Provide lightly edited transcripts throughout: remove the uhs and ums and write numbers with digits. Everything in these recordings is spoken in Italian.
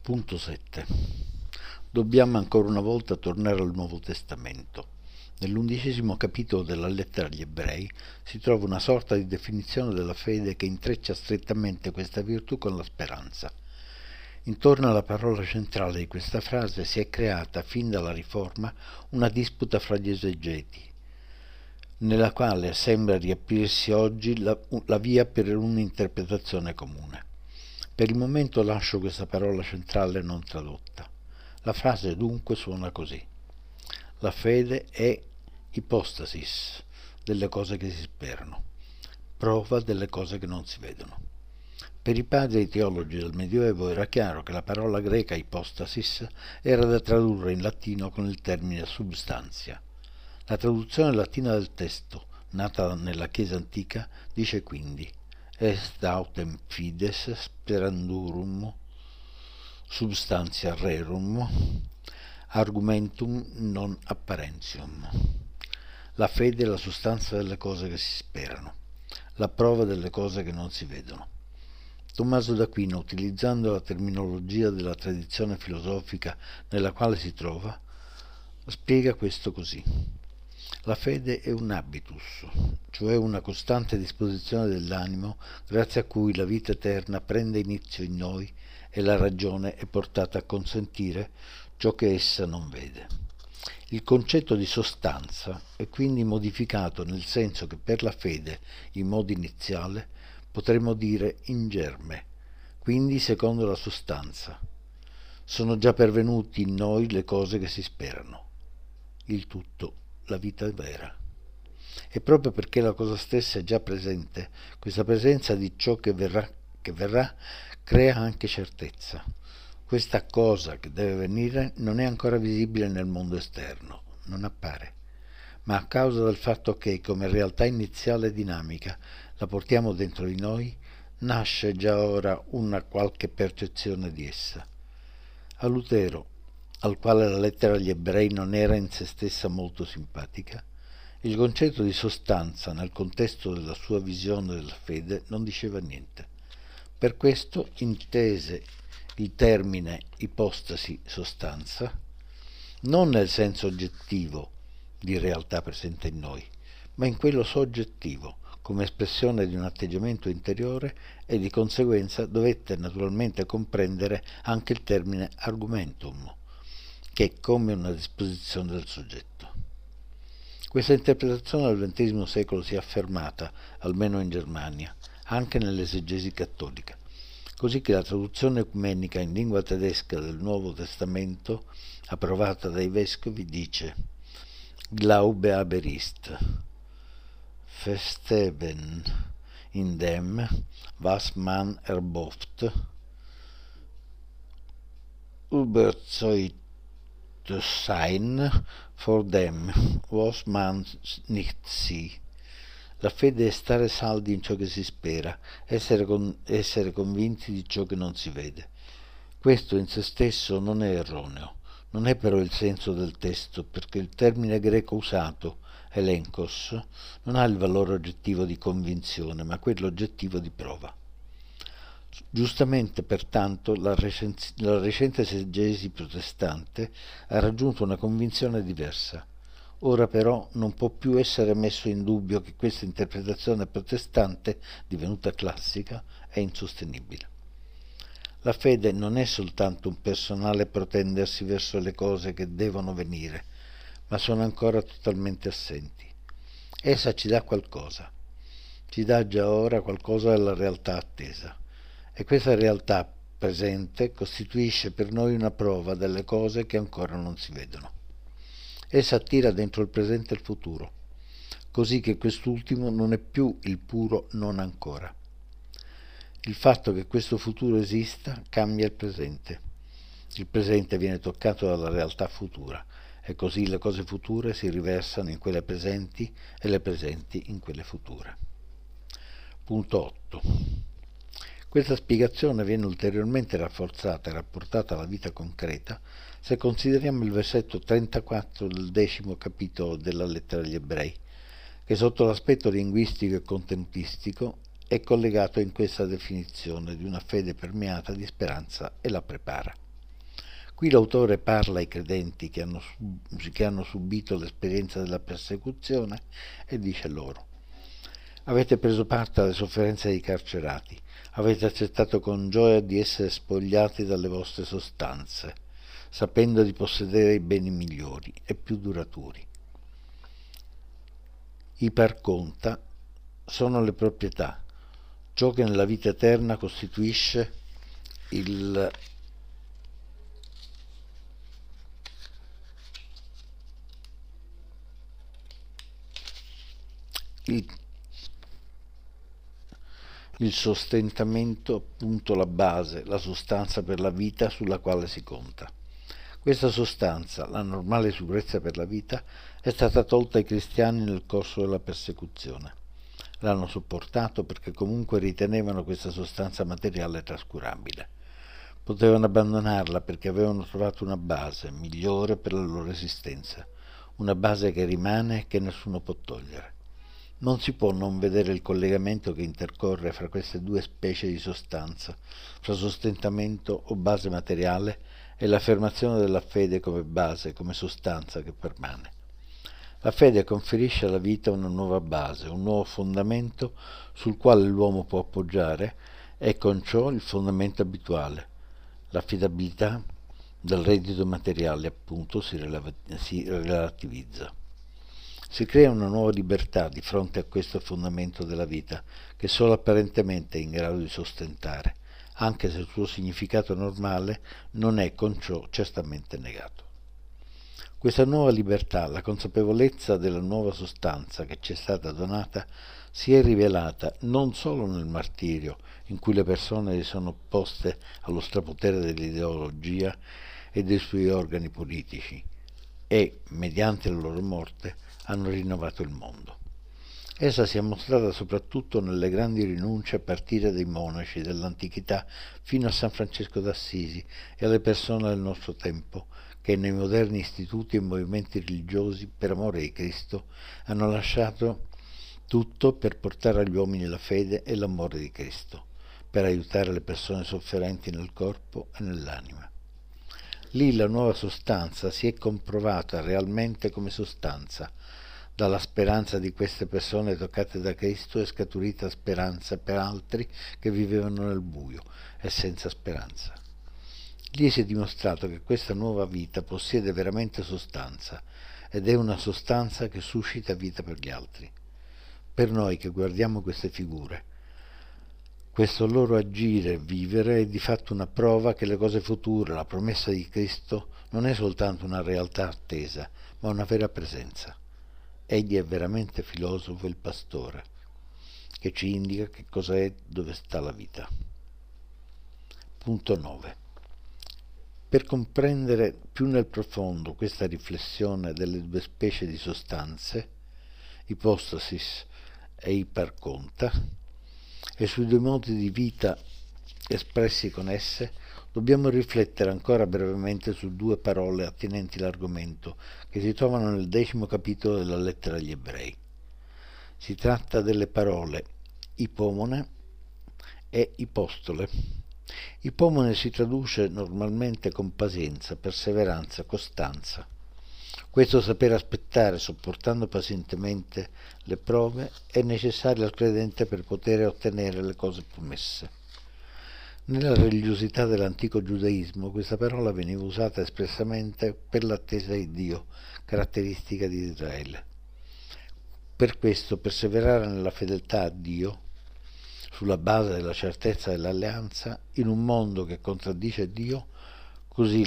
Punto 7. Dobbiamo ancora una volta tornare al Nuovo Testamento. Nell'11° capitolo della lettera agli Ebrei si trova una sorta di definizione della fede che intreccia strettamente questa virtù con la speranza. Intorno alla parola centrale di questa frase si è creata, fin dalla Riforma, una disputa fra gli esegeti, nella quale sembra riaprirsi oggi la via per un'interpretazione comune. Per il momento lascio questa parola centrale non tradotta. La frase dunque suona così: la fede è ipostasis delle cose che si sperano, prova delle cose che non si vedono. Per i padri teologi del Medioevo era chiaro che la parola greca ipostasis era da tradurre in latino con il termine substantia. La traduzione latina del testo, nata nella Chiesa antica, dice quindi: est autem fides sperandurum substantia rerum argumentum non apparentium. La fede è la sostanza delle cose che si sperano, la prova delle cose che non si vedono. Tommaso d'Aquino, utilizzando la terminologia della tradizione filosofica nella quale si trova, spiega questo così: la fede è un habitus, cioè una costante disposizione dell'animo grazie a cui la vita eterna prende inizio in noi e la ragione è portata a consentire ciò che essa non vede. Il concetto di sostanza è quindi modificato nel senso che per la fede, in modo iniziale, potremmo dire in germe, quindi secondo la sostanza. Sono già pervenuti in noi le cose che si sperano. Il tutto, la vita vera. E proprio perché la cosa stessa è già presente, questa presenza di ciò che verrà, crea anche certezza. Questa cosa che deve venire non è ancora visibile nel mondo esterno, non appare, ma a causa del fatto che, come realtà iniziale e dinamica, la portiamo dentro di noi, nasce già ora una qualche percezione di essa. A Lutero, al quale la lettera agli Ebrei non era in se stessa molto simpatica, il concetto di sostanza nel contesto della sua visione della fede non diceva niente. Per questo intese il termine ipostasi sostanza non nel senso oggettivo di realtà presente in noi, ma in quello soggettivo, come espressione di un atteggiamento interiore, e di conseguenza dovette naturalmente comprendere anche il termine argumentum, che è come una disposizione del soggetto. Questa interpretazione al XX secolo si è affermata, almeno in Germania, anche nell'esegesi cattolica, così che la traduzione ecumenica in lingua tedesca del Nuovo Testamento, approvata dai vescovi, dice: Glaube aber ist, festeben in dem, was man erbofft, überzeugt sein vor dem, was man nicht sieht. La fede è stare saldi in ciò che si spera, essere convinti di ciò che non si vede. Questo in se stesso non è erroneo, non è però il senso del testo, perché il termine greco usato, elenkos, non ha il valore oggettivo di convinzione, ma quello oggettivo di prova. Giustamente, pertanto, la recente esegesi protestante ha raggiunto una convinzione diversa. Ora però non può più essere messo in dubbio che questa interpretazione protestante, divenuta classica, è insostenibile. La fede non è soltanto un personale protendersi verso le cose che devono venire, ma sono ancora totalmente assenti. Essa ci dà qualcosa, ci dà già ora qualcosa della realtà attesa, e questa realtà presente costituisce per noi una prova delle cose che ancora non si vedono. Essa attira dentro il presente e il futuro, così che quest'ultimo non è più il puro non ancora. Il fatto che questo futuro esista cambia il presente. Il presente viene toccato dalla realtà futura, e così le cose future si riversano in quelle presenti e le presenti in quelle future. Punto 8. Questa spiegazione viene ulteriormente rafforzata e rapportata alla vita concreta se consideriamo il versetto 34 del 10° capitolo della lettera agli Ebrei, che sotto l'aspetto linguistico e contentistico è collegato in questa definizione di una fede permeata di speranza e la prepara. Qui l'autore parla ai credenti che hanno subito l'esperienza della persecuzione e dice loro: avete preso parte alle sofferenze dei carcerati, avete accettato con gioia di essere spogliati dalle vostre sostanze, sapendo di possedere i beni migliori e più duraturi. I par conta sono le proprietà, ciò che nella vita eterna costituisce il sostentamento, appunto la base, la sostanza per la vita sulla quale si conta. Questa sostanza, la normale sicurezza per la vita, è stata tolta ai cristiani nel corso della persecuzione. L'hanno sopportato perché comunque ritenevano questa sostanza materiale trascurabile. Potevano abbandonarla perché avevano trovato una base migliore per la loro esistenza, una base che rimane e che nessuno può togliere. Non si può non vedere il collegamento che intercorre fra queste due specie di sostanza, fra sostentamento o base materiale e l'affermazione della fede come base, come sostanza che permane. La fede conferisce alla vita una nuova base, un nuovo fondamento sul quale l'uomo può appoggiare e con ciò il fondamento abituale, l'affidabilità del reddito materiale, appunto, si relativizza. Si crea una nuova libertà di fronte a questo fondamento della vita che solo apparentemente è in grado di sostentare, anche se il suo significato normale non è con ciò certamente negato. Questa nuova libertà, la consapevolezza della nuova sostanza che ci è stata donata, si è rivelata non solo nel martirio, in cui le persone si sono opposte allo strapotere dell'ideologia e dei suoi organi politici e, mediante la loro morte, hanno rinnovato il mondo. Essa si è mostrata soprattutto nelle grandi rinunce a partire dai monaci dell'antichità fino a San Francesco d'Assisi e alle persone del nostro tempo, che nei moderni istituti e movimenti religiosi, per amore di Cristo, hanno lasciato tutto per portare agli uomini la fede e l'amore di Cristo, per aiutare le persone sofferenti nel corpo e nell'anima. Lì la nuova sostanza si è comprovata realmente come sostanza. Dalla speranza di queste persone toccate da Cristo è scaturita speranza per altri che vivevano nel buio e senza speranza. Lì si è dimostrato che questa nuova vita possiede veramente sostanza ed è una sostanza che suscita vita per gli altri. Per noi che guardiamo queste figure, questo loro agire e vivere è di fatto una prova che le cose future, la promessa di Cristo, non è soltanto una realtà attesa, ma una vera presenza. Egli è veramente filosofo il pastore, che ci indica che cosa è, dove sta la vita. Punto 9. Per comprendere più nel profondo questa riflessione delle due specie di sostanze, ipostasis e iperconta, e sui due modi di vita espressi con esse, dobbiamo riflettere ancora brevemente su due parole attinenti all'argomento che si trovano nel 10° capitolo della lettera agli Ebrei. Si tratta delle parole ipomone e ipostole. Ipomone si traduce normalmente con pazienza, perseveranza, costanza. Questo saper aspettare, sopportando pazientemente le prove, è necessario al credente per poter ottenere le cose promesse. Nella religiosità dell'antico giudaismo questa parola veniva usata espressamente per l'attesa di Dio, caratteristica di Israele. Per questo perseverare nella fedeltà a Dio, sulla base della certezza dell'alleanza, in un mondo che contraddice Dio. Così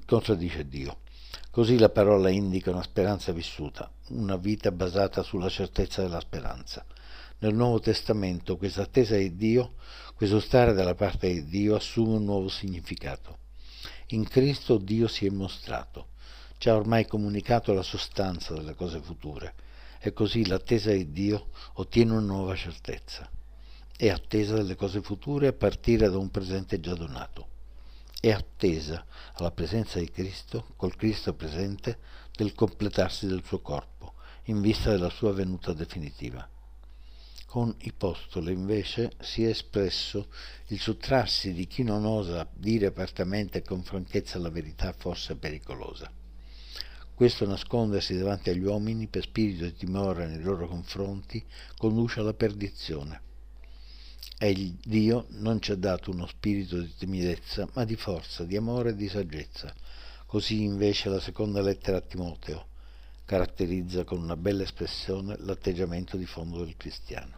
la parola indica una speranza vissuta, una vita basata sulla certezza della speranza. Nel Nuovo Testamento questa attesa di Dio, questo stare dalla parte di Dio, assume un nuovo significato. In Cristo Dio si è mostrato, ci ha ormai comunicato la sostanza delle cose future, e così l'attesa di Dio ottiene una nuova certezza. È attesa delle cose future a partire da un presente già donato. È attesa alla presenza di Cristo, col Cristo presente, del completarsi del suo corpo, in vista della sua venuta definitiva. Con Ipostole invece si è espresso il sottrarsi di chi non osa dire apertamente e con franchezza la verità forse pericolosa. Questo nascondersi davanti agli uomini per spirito di timore nei loro confronti conduce alla perdizione. E Dio non ci ha dato uno spirito di timidezza, ma di forza, di amore e di saggezza. Così invece la seconda lettera a Timoteo caratterizza con una bella espressione l'atteggiamento di fondo del cristiano.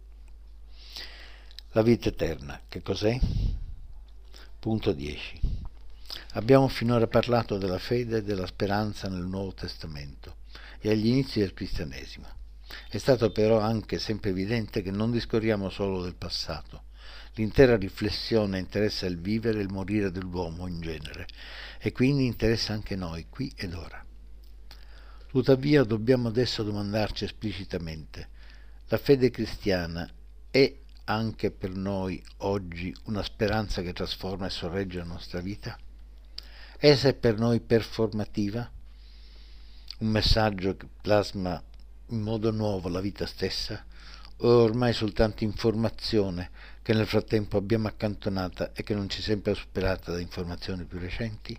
La vita eterna, che cos'è? Punto 10. Abbiamo finora parlato della fede e della speranza nel Nuovo Testamento e agli inizi del cristianesimo. È stato però anche sempre evidente che non discorriamo solo del passato. L'intera riflessione interessa il vivere e il morire dell'uomo in genere e quindi interessa anche noi, qui ed ora. Tuttavia dobbiamo adesso domandarci esplicitamente: la fede cristiana è anche per noi oggi una speranza che trasforma e sorregge la nostra vita? Essa è per noi performativa? Un messaggio che plasma in modo nuovo la vita stessa? O è ormai soltanto informazione che nel frattempo abbiamo accantonata e che non ci sembra superata da informazioni più recenti?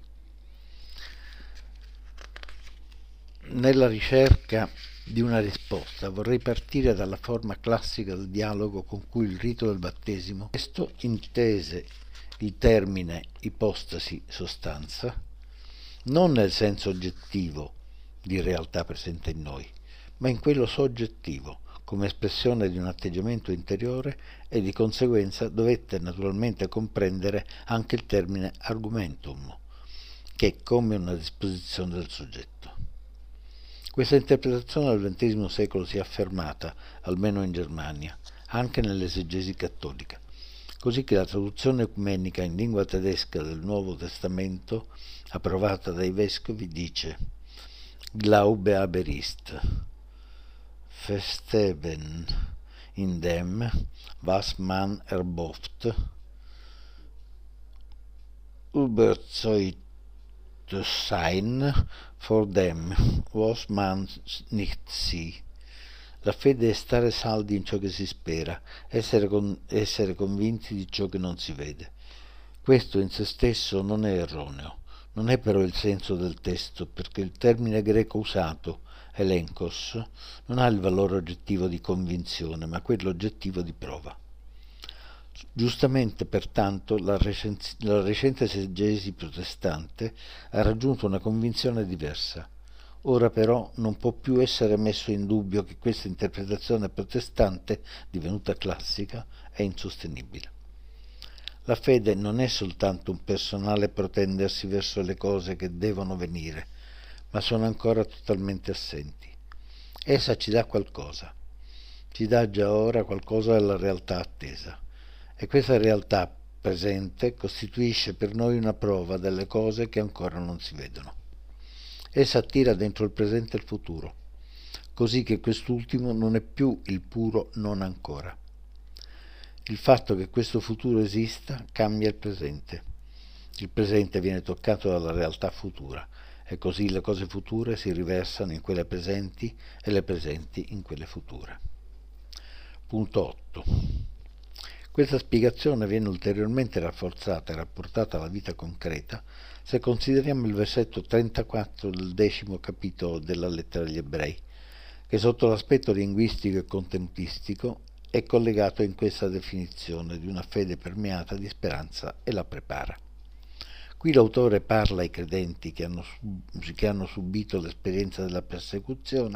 Nella ricerca di una risposta vorrei partire dalla forma classica del dialogo con cui il rito del battesimo, questo intese il termine ipostasi-sostanza, non nel senso oggettivo di realtà presente in noi, ma in quello soggettivo, come espressione di un atteggiamento interiore, e di conseguenza dovette naturalmente comprendere anche il termine argumentum, che è come una disposizione del soggetto. Questa interpretazione del XX secolo si è affermata, almeno in Germania, anche nell'esegesi cattolica, così che la traduzione ecumenica in lingua tedesca del Nuovo Testamento, approvata dai vescovi, dice: Glaube aber ist, festeben in dem, was man erbofft, überzeugt sein vor dem, was man nicht sieht. La fede è stare saldi in ciò che si spera, essere convinti di ciò che non si vede. Questo in se stesso non è erroneo, non è però il senso del testo, perché il termine greco usato, elenkos, non ha il valore oggettivo di convinzione, ma quello oggettivo di prova. Giustamente, pertanto, la recente esegesi protestante ha raggiunto una convinzione diversa. Ora però non può più essere messo in dubbio che questa interpretazione protestante, divenuta classica, è insostenibile. La fede non è soltanto un personale protendersi verso le cose che devono venire, ma sono ancora totalmente assenti. Essa ci dà qualcosa, ci dà già ora qualcosa della realtà attesa, e questa realtà presente costituisce per noi una prova delle cose che ancora non si vedono. Essa attira dentro il presente il futuro, così che quest'ultimo non è più il puro non ancora. Il fatto che questo futuro esista cambia il presente. Il presente viene toccato dalla realtà futura e così le cose future si riversano in quelle presenti e le presenti in quelle future. Punto 8. Questa spiegazione viene ulteriormente rafforzata e rapportata alla vita concreta se consideriamo il versetto 34 del 10° capitolo della lettera agli Ebrei, che sotto l'aspetto linguistico e contenutistico è collegato in questa definizione di una fede permeata di speranza e la prepara. Qui l'autore parla ai credenti che hanno subito l'esperienza della persecuzione